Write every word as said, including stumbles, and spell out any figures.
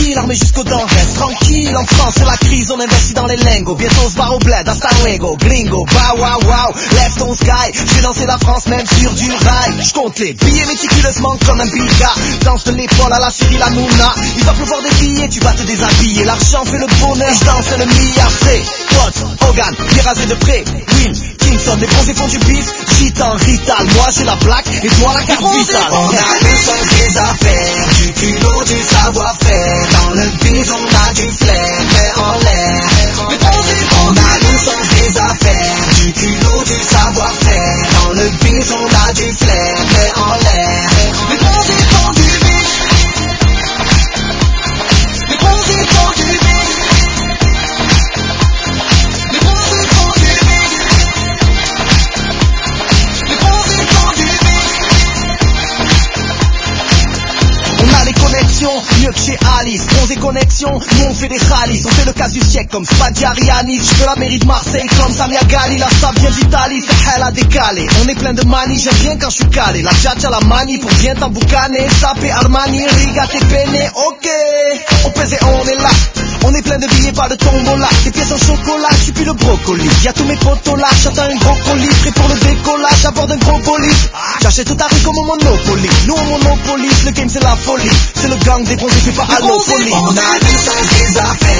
tranquille, armé jusqu'aux dents, reste tranquille. En France c'est la crise, on investit dans les lingots. Bientôt on se barre au bled, hasta luego, gringo, bah wow wow, lève ton sky. J'ai lancé la France même sur du rail. J'compte les billets méticuleusement comme un bigard. Danse de l'épaule à la Cyril Hanouna. Il va pleuvoir des billets, tu vas te déshabiller. L'argent fait le bonheur, j'danse le milliard. C'est Potts, Hogan, bien rasé de près. Will, Kingston, les bronzés font du bif. Gitan, Rital, moi j'ai la plaque et toi la carte vitale. On a le sens des affaires, du culot, du savoir-faire. Dans le biz on a du flair, fait en l'air. On a le sens des affaires, du culot, du savoir-faire. Dans le biz on a du flair, fait en l'air. Les bronzés font du biz. Les bronzés font du biz. Les bronzés font du biz. Les bronzés font du biz. On a les connexions, mieux que chez Alice. Bronzé connexion, nous on fait des rallyes. On fait le cas du siècle comme Spaghiari Anis. Je veux la mairie de Marseille comme Samia Gali. La sable vient d'Italie, c'est elle a décalé. On est plein de manie, j'aime bien quand je suis calé. La tchatcha la manie pour bien t'emboucaner. Sapé Armani, Riga t'es peiné, ok. On pèse et on est là. On est plein de billets, pas de tombola. Des pièces en chocolat, je suis plus le brocoli. Y'a tous mes potos là, j'attends un gros colis. Prêt pour le décollage, à bord d'un gros bolide. J'achète tout à rue comme au Monopoly. Nous on monopolise, le game c'est la folie. C'est le gang des bronzés, fait pas à l'opoly. On a le sens des affaires.